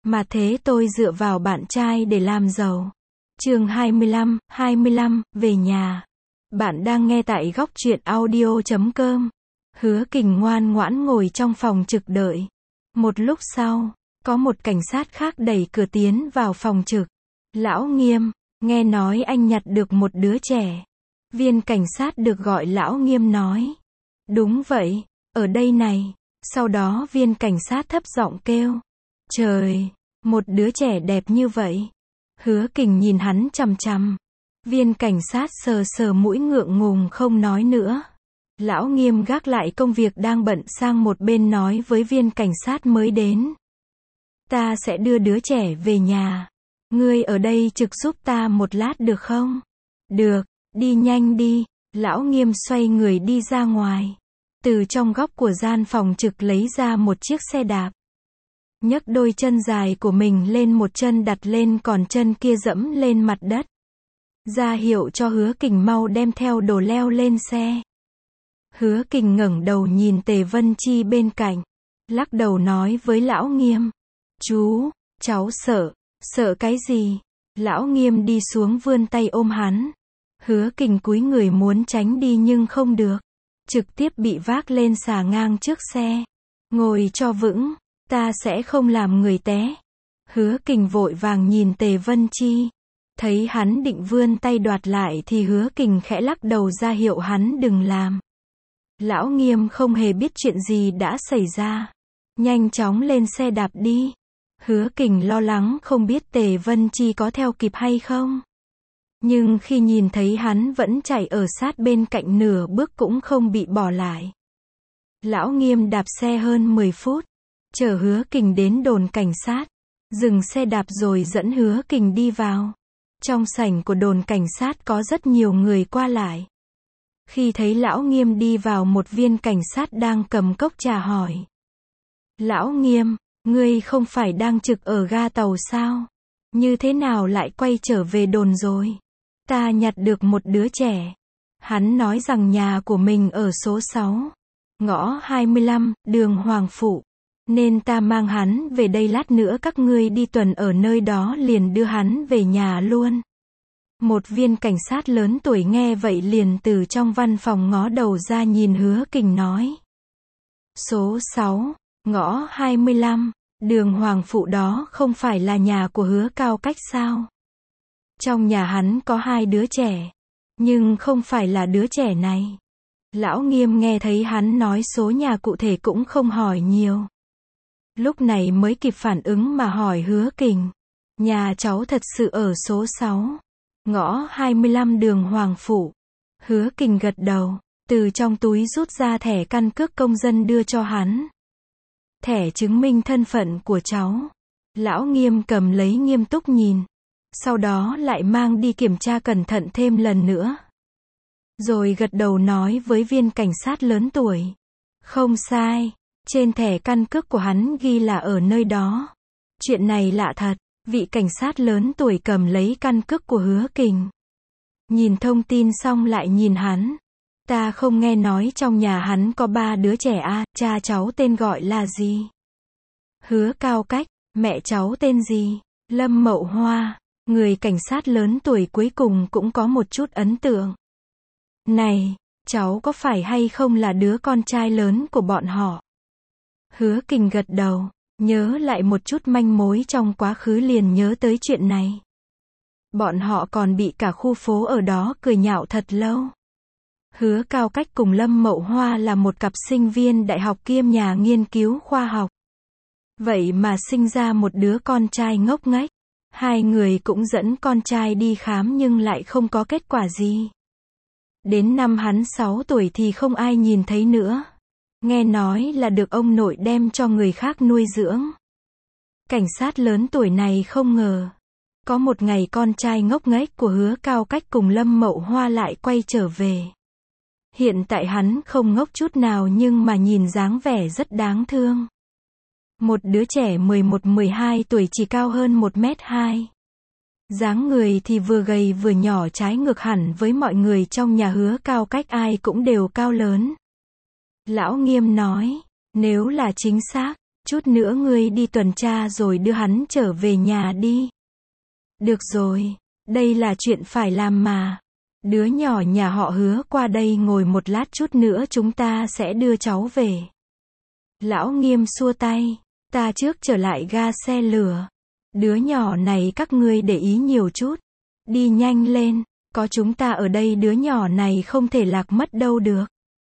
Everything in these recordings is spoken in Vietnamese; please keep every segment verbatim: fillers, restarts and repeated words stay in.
Mà thế tôi dựa vào bạn trai để làm giàu. Chương hai mươi lăm, hai mươi lăm, về nhà. Bạn đang nghe tại góc truyện audio chấm com. Hứa Kình ngoan ngoãn ngồi trong phòng trực đợi. Một lúc sau, có một cảnh sát khác đẩy cửa tiến vào phòng trực. Lão Nghiêm, nghe nói anh nhặt được một đứa trẻ. Viên cảnh sát được gọi Lão Nghiêm nói. Đúng vậy, ở đây này. Sau đó viên cảnh sát thấp giọng kêu. Trời, một đứa trẻ đẹp như vậy. Hứa Kình nhìn hắn chằm chằm. Viên cảnh sát sờ sờ mũi ngượng ngùng không nói nữa. Lão Nghiêm gác lại công việc đang bận sang một bên nói với viên cảnh sát mới đến. Ta sẽ đưa đứa trẻ về nhà. Ngươi ở đây trực giúp ta một lát được không? Được, đi nhanh đi. Lão Nghiêm xoay người đi ra ngoài. Từ trong góc của gian phòng trực lấy ra một chiếc xe đạp. Nhấc đôi chân dài của mình lên, một chân đặt lên còn chân kia dẫm lên mặt đất. Ra hiệu cho Hứa Kình mau đem theo đồ leo lên xe. Hứa Kình ngẩng đầu nhìn Tề Vân Chi bên cạnh. Lắc đầu nói với Lão Nghiêm. Chú, cháu sợ. Sợ cái gì? Lão Nghiêm đi xuống vươn tay ôm hắn. Hứa Kình cúi người muốn tránh đi nhưng không được. Trực tiếp bị vác lên xà ngang trước xe. Ngồi cho vững, ta sẽ không làm người té. Hứa Kình vội vàng nhìn Tề Vân Chi. Thấy hắn định vươn tay đoạt lại thì Hứa Kình khẽ lắc đầu ra hiệu hắn đừng làm. Lão Nghiêm không hề biết chuyện gì đã xảy ra. Nhanh chóng lên xe đạp đi. Hứa Kình lo lắng không biết Tề Vân Chi có theo kịp hay không. Nhưng khi nhìn thấy hắn vẫn chạy ở sát bên cạnh nửa bước cũng không bị bỏ lại. Lão Nghiêm đạp xe hơn mười phút. Chở Hứa Kình đến đồn cảnh sát. Dừng xe đạp rồi dẫn Hứa Kình đi vào. Trong sảnh của đồn cảnh sát có rất nhiều người qua lại. Khi thấy Lão Nghiêm đi vào, một viên cảnh sát đang cầm cốc trà hỏi. Lão Nghiêm, ngươi không phải đang trực ở ga tàu sao? Như thế nào lại quay trở về đồn rồi? Ta nhặt được một đứa trẻ. Hắn nói rằng nhà của mình ở số sáu, ngõ hai mươi lăm, đường Hoàng Phụ. Nên ta mang hắn về đây, lát nữa các ngươi đi tuần ở nơi đó liền đưa hắn về nhà luôn. Một viên cảnh sát lớn tuổi nghe vậy liền từ trong văn phòng ngó đầu ra nhìn Hứa Kình nói. Số sáu, ngõ hai mươi lăm, đường Hoàng Phụ đó không phải là nhà của Hứa Cao Cách sao? Trong nhà hắn có hai đứa trẻ, nhưng không phải là đứa trẻ này. Lão Nghiêm nghe thấy hắn nói số nhà cụ thể cũng không hỏi nhiều. Lúc này mới kịp phản ứng mà hỏi Hứa Kình. Nhà cháu thật sự ở số sáu, ngõ hai mươi lăm đường Hoàng Phụ. Hứa Kình gật đầu, từ trong túi rút ra thẻ căn cước công dân đưa cho hắn. Thẻ chứng minh thân phận của cháu. Lão Nghiêm cầm lấy nghiêm túc nhìn. Sau đó lại mang đi kiểm tra cẩn thận thêm lần nữa. Rồi gật đầu nói với viên cảnh sát lớn tuổi. Không sai, trên thẻ căn cước của hắn ghi là ở nơi đó. Chuyện này lạ thật. Vị cảnh sát lớn tuổi cầm lấy căn cước của Hứa Kình. Nhìn thông tin xong lại nhìn hắn. Ta không nghe nói trong nhà hắn có ba đứa trẻ à, cha cháu tên gọi là gì? Hứa Cao Cách, mẹ cháu tên gì? Lâm Mậu Hoa. Người cảnh sát lớn tuổi cuối cùng cũng có một chút ấn tượng. Này, cháu có phải hay không là đứa con trai lớn của bọn họ? Hứa Kình gật đầu, nhớ lại một chút manh mối trong quá khứ liền nhớ tới chuyện này. Bọn họ còn bị cả khu phố ở đó cười nhạo thật lâu. Hứa Cao Cách cùng Lâm Mậu Hoa là một cặp sinh viên đại học kiêm nhà nghiên cứu khoa học. Vậy mà sinh ra một đứa con trai ngốc nghếch. Hai người cũng dẫn con trai đi khám nhưng lại không có kết quả gì. Đến năm hắn sáu tuổi thì không ai nhìn thấy nữa. Nghe nói là được ông nội đem cho người khác nuôi dưỡng. Cảnh sát lớn tuổi này không ngờ. Có một ngày con trai ngốc nghếch của Hứa Cao Cách cùng Lâm Mậu Hoa lại quay trở về. Hiện tại hắn không ngốc chút nào nhưng mà nhìn dáng vẻ rất đáng thương. Một đứa trẻ mười một mười hai tuổi chỉ cao hơn một mét hai. Dáng người thì vừa gầy vừa nhỏ, trái ngược hẳn với mọi người trong nhà Hứa Cao Cách, ai cũng đều cao lớn. Lão Nghiêm nói, nếu là chính xác, Chút nữa ngươi đi tuần tra rồi đưa hắn trở về nhà đi. Được rồi, đây là chuyện phải làm mà. Đứa nhỏ nhà họ Hứa qua đây ngồi một lát, chút nữa chúng ta sẽ đưa cháu về. Lão Nghiêm xua tay, ta trước trở lại ga xe lửa. Đứa nhỏ này các ngươi để ý nhiều chút. Đi nhanh lên, có chúng ta ở đây đứa nhỏ này không thể lạc mất đâu được.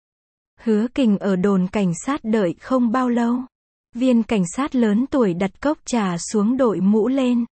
Hứa Kình ở đồn cảnh sát đợi không bao lâu. Viên cảnh sát lớn tuổi đặt cốc trà xuống, đội mũ lên.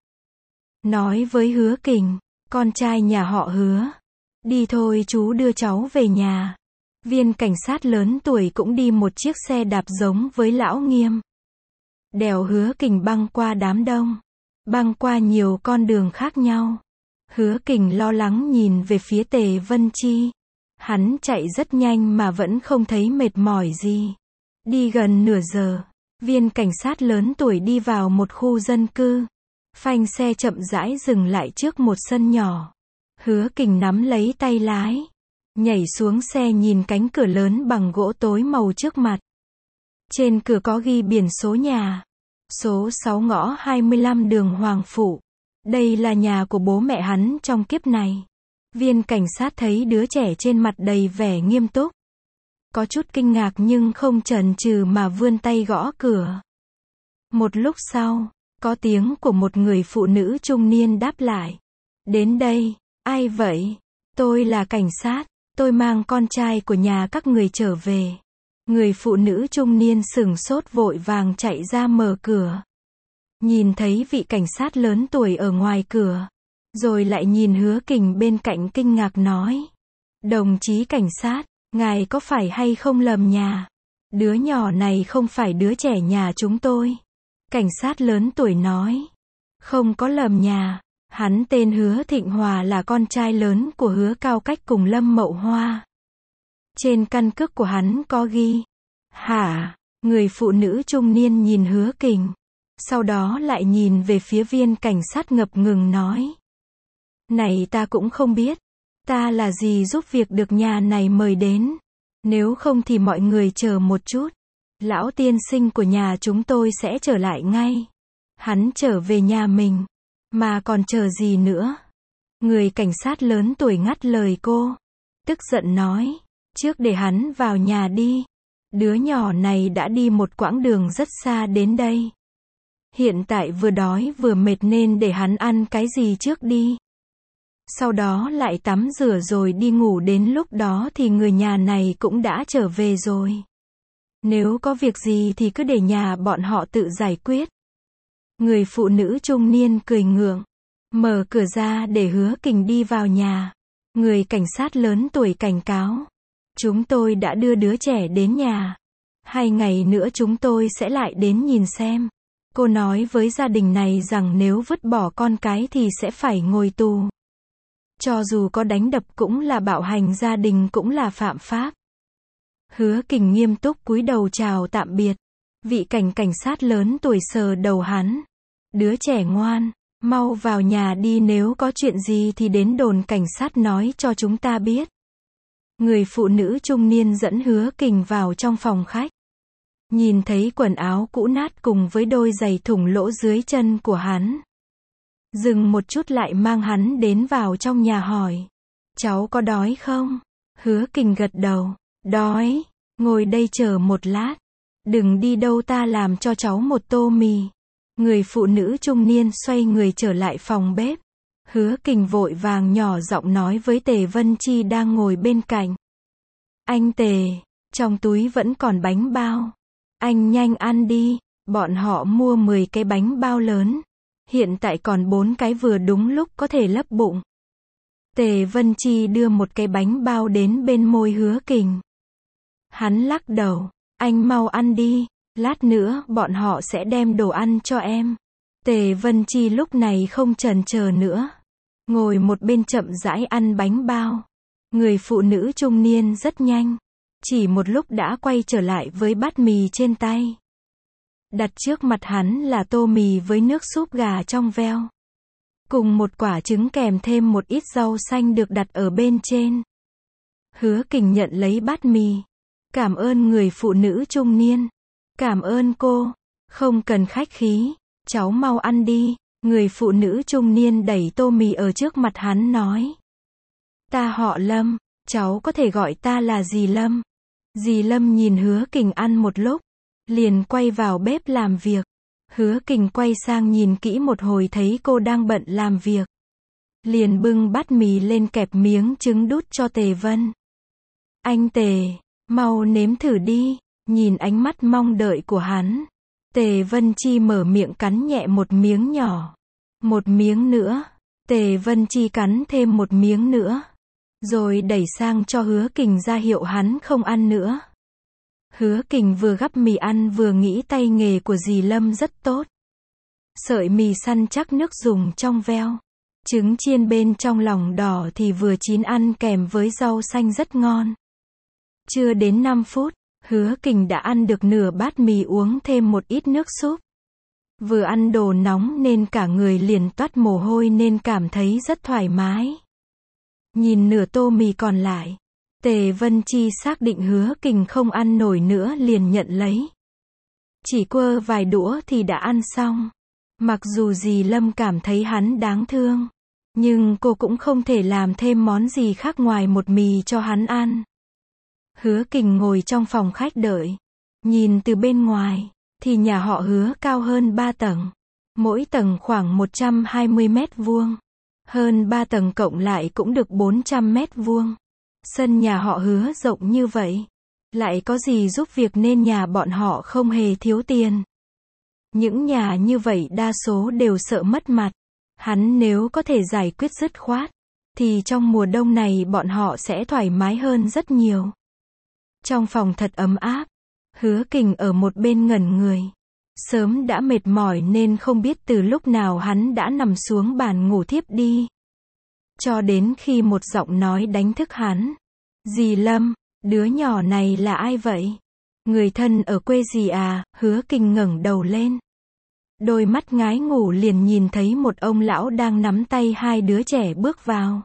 Nói với Hứa Kình, con trai nhà họ Hứa. Đi thôi chú đưa cháu về nhà. Viên cảnh sát lớn tuổi cũng đi một chiếc xe đạp giống với Lão Nghiêm. Đèo Hứa Kình băng qua đám đông. Băng qua nhiều con đường khác nhau. Hứa Kình lo lắng nhìn về phía Tề Vân Chi. Hắn chạy rất nhanh mà vẫn không thấy mệt mỏi gì. Đi gần nửa giờ, viên cảnh sát lớn tuổi đi vào một khu dân cư. Phanh xe chậm rãi dừng lại trước một sân nhỏ. Hứa Kình nắm lấy tay lái, nhảy xuống xe nhìn cánh cửa lớn bằng gỗ tối màu trước mặt. Trên cửa có ghi biển số nhà. Số sáu ngõ hai mươi lăm đường Hoàng Phủ. Đây là nhà của bố mẹ hắn trong kiếp này. Viên cảnh sát thấy đứa trẻ trên mặt đầy vẻ nghiêm túc. Có chút kinh ngạc nhưng không chần chừ mà vươn tay gõ cửa. Một lúc sau, có tiếng của một người phụ nữ trung niên đáp lại. Đến đây, ai vậy? Tôi là cảnh sát, tôi mang con trai của nhà các người trở về. Người phụ nữ trung niên sửng sốt vội vàng chạy ra mở cửa. Nhìn thấy vị cảnh sát lớn tuổi ở ngoài cửa. Rồi lại nhìn Hứa Kình bên cạnh kinh ngạc nói. Đồng chí cảnh sát, ngài có phải hay không lầm nhà? Đứa nhỏ này không phải đứa trẻ nhà chúng tôi. Cảnh sát lớn tuổi nói. Không có lầm nhà. Hắn tên Hứa Thịnh Hòa là con trai lớn của Hứa Cao Cách cùng Lâm Mậu Hoa. Trên căn cước của hắn có ghi. Hả? Người phụ nữ trung niên nhìn Hứa Kình. Sau đó lại nhìn về phía viên cảnh sát ngập ngừng nói. Này ta cũng không biết. Ta là gì giúp việc được nhà này mời đến. Nếu không thì mọi người chờ một chút. Lão tiên sinh của nhà chúng tôi sẽ trở lại ngay. Hắn trở về nhà mình. Mà còn chờ gì nữa? Người cảnh sát lớn tuổi ngắt lời cô. Tức giận nói. Trước để hắn vào nhà đi. Đứa nhỏ này đã đi một quãng đường rất xa đến đây. Hiện tại vừa đói vừa mệt nên để hắn ăn cái gì trước đi. Sau đó lại tắm rửa rồi đi ngủ, đến lúc đó thì người nhà này cũng đã trở về rồi. Nếu có việc gì thì cứ để nhà bọn họ tự giải quyết. Người phụ nữ trung niên cười ngượng, mở cửa ra để Hứa Kình đi vào nhà. Người cảnh sát lớn tuổi cảnh cáo. Chúng tôi đã đưa đứa trẻ đến nhà. Hai ngày nữa chúng tôi sẽ lại đến nhìn xem. Cô nói với gia đình này rằng nếu vứt bỏ con cái thì sẽ phải ngồi tù. Cho dù có đánh đập cũng là bạo hành gia đình, cũng là phạm pháp. Hứa Kình nghiêm túc cúi đầu chào tạm biệt. Vị cảnh cảnh sát lớn tuổi sờ đầu hắn. Đứa trẻ ngoan, mau vào nhà đi, nếu có chuyện gì thì đến đồn cảnh sát nói cho chúng ta biết. Người phụ nữ trung niên dẫn Hứa Kình vào trong phòng khách. Nhìn thấy quần áo cũ nát cùng với đôi giày thủng lỗ dưới chân của hắn. Dừng một chút lại mang hắn đến vào trong nhà hỏi. Cháu có đói không? Hứa Kình gật đầu. Đói. Ngồi đây chờ một lát. Đừng đi đâu, ta làm cho cháu một tô mì. Người phụ nữ trung niên xoay người trở lại phòng bếp. Hứa Kình vội vàng nhỏ giọng nói với Tề Vân Chi đang ngồi bên cạnh. Anh Tề, trong túi vẫn còn bánh bao. Anh nhanh ăn đi. Bọn họ mua mười cái bánh bao lớn. Hiện tại còn bốn cái vừa đúng lúc có thể lấp bụng. Tề Vân Chi đưa một cái bánh bao đến bên môi Hứa Kình. Hắn lắc đầu. Anh mau ăn đi. Lát nữa bọn họ sẽ đem đồ ăn cho em. Tề Vân Chi lúc này không chần chờ nữa. Ngồi một bên chậm rãi ăn bánh bao. Người phụ nữ trung niên rất nhanh. Chỉ một lúc đã quay trở lại với bát mì trên tay. Đặt trước mặt hắn là tô mì với nước súp gà trong veo. Cùng một quả trứng kèm thêm một ít rau xanh được đặt ở bên trên. Hứa Kình nhận lấy bát mì. Cảm ơn người phụ nữ trung niên. Cảm ơn cô. Không cần khách khí, cháu mau ăn đi. Người phụ nữ trung niên đẩy tô mì ở trước mặt hắn nói. Ta họ Lâm, cháu có thể gọi ta là dì Lâm. Dì Lâm nhìn Hứa Kình ăn một lúc, liền quay vào bếp làm việc. Hứa Kình quay sang nhìn kỹ một hồi thấy cô đang bận làm việc. Liền bưng bát mì lên kẹp miếng trứng đút cho Tề Vân. Anh Tề, mau nếm thử đi. Nhìn ánh mắt mong đợi của hắn, Tề Vân Chi mở miệng cắn nhẹ một miếng nhỏ. Một miếng nữa. Tề Vân Chi cắn thêm một miếng nữa. Rồi đẩy sang cho Hứa Kình ra hiệu hắn không ăn nữa. Hứa Kình vừa gắp mì ăn vừa nghĩ tay nghề của dì Lâm rất tốt. Sợi mì săn chắc nước dùng trong veo. Trứng chiên bên trong lòng đỏ thì vừa chín ăn kèm với rau xanh rất ngon. Chưa đến năm phút, Hứa Kình đã ăn được nửa bát mì uống thêm một ít nước súp. Vừa ăn đồ nóng nên cả người liền toát mồ hôi nên cảm thấy rất thoải mái. Nhìn nửa tô mì còn lại, Tề Vân Chi xác định Hứa Kình không ăn nổi nữa liền nhận lấy. Chỉ quơ vài đũa thì đã ăn xong. Mặc dù dì Lâm cảm thấy hắn đáng thương, nhưng cô cũng không thể làm thêm món gì khác ngoài một mì cho hắn ăn. Hứa Kình ngồi trong phòng khách đợi. Nhìn từ bên ngoài, thì nhà họ Hứa cao hơn ba tầng. Mỗi tầng khoảng một trăm hai mươi mét vuông. Hơn ba tầng cộng lại cũng được bốn trăm mét vuông. Sân nhà họ Hứa rộng như vậy. Lại có gì giúp việc nên nhà bọn họ không hề thiếu tiền. Những nhà như vậy đa số đều sợ mất mặt. Hắn nếu có thể giải quyết dứt khoát, thì trong mùa đông này bọn họ sẽ thoải mái hơn rất nhiều. Trong phòng thật ấm áp. Hứa Kình ở một bên ngẩn người. Sớm đã mệt mỏi nên không biết từ lúc nào hắn đã nằm xuống bàn ngủ thiếp đi. Cho đến khi một giọng nói đánh thức hắn. Dì Lâm, đứa nhỏ này là ai vậy? Người thân ở quê dì à? Hứa Kình ngẩng đầu lên. Đôi mắt ngái ngủ liền nhìn thấy một ông lão đang nắm tay hai đứa trẻ bước vào.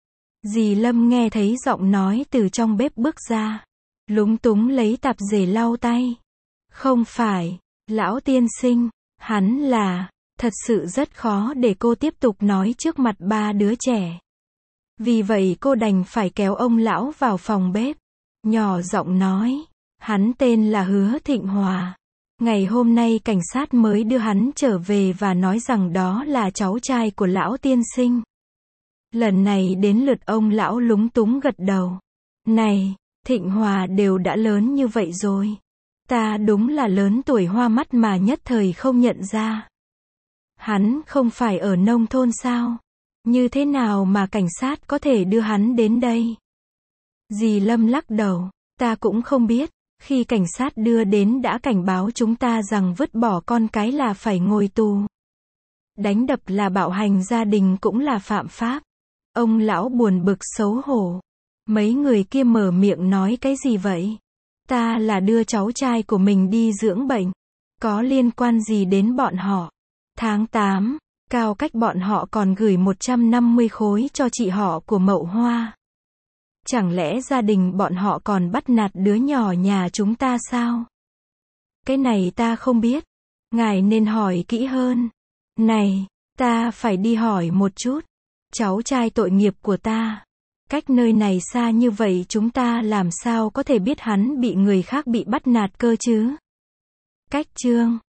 Dì Lâm nghe thấy giọng nói từ trong bếp bước ra. Lúng túng lấy tạp dề lau tay. Không phải, lão tiên sinh, hắn là, thật sự rất khó để cô tiếp tục nói trước mặt ba đứa trẻ. Vì vậy cô đành phải kéo ông lão vào phòng bếp. Nhỏ giọng nói, hắn tên là Hứa Thịnh Hòa. Ngày hôm nay cảnh sát mới đưa hắn trở về và nói rằng đó là cháu trai của lão tiên sinh. Lần này đến lượt ông lão lúng túng gật đầu. Này, Thịnh Hòa đều đã lớn như vậy rồi. Ta đúng là lớn tuổi hoa mắt mà nhất thời không nhận ra. Hắn không phải ở nông thôn sao? Như thế nào mà cảnh sát có thể đưa hắn đến đây? Dì Lâm lắc đầu, ta cũng không biết. Khi cảnh sát đưa đến đã cảnh báo chúng ta rằng vứt bỏ con cái là phải ngồi tù. Đánh đập là bạo hành gia đình cũng là phạm pháp. Ông lão buồn bực xấu hổ. Mấy người kia mở miệng nói cái gì vậy? Ta là đưa cháu trai của mình đi dưỡng bệnh. Có liên quan gì đến bọn họ? Tháng tám, Cao Cách bọn họ còn gửi một trăm năm mươi khối cho chị họ của Mậu Hoa. Chẳng lẽ gia đình bọn họ còn bắt nạt đứa nhỏ nhà chúng ta sao? Cái này ta không biết. Ngài nên hỏi kỹ hơn. Này, ta phải đi hỏi một chút. Cháu trai tội nghiệp của ta. Cách nơi này xa như vậy chúng ta làm sao có thể biết hắn bị người khác bị bắt nạt cơ chứ? Cách chương